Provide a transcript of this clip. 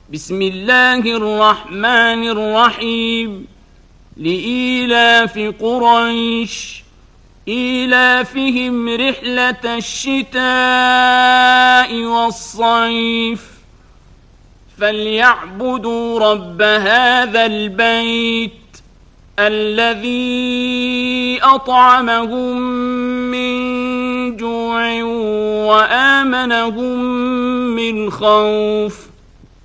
بسم الله الرحمن الرحيم لإيلاف قريش إيلافهم رحلة الشتاء والصيف فليعبدوا رب هذا البيت الذي أطعمهم من جوع وآمنهم من خوف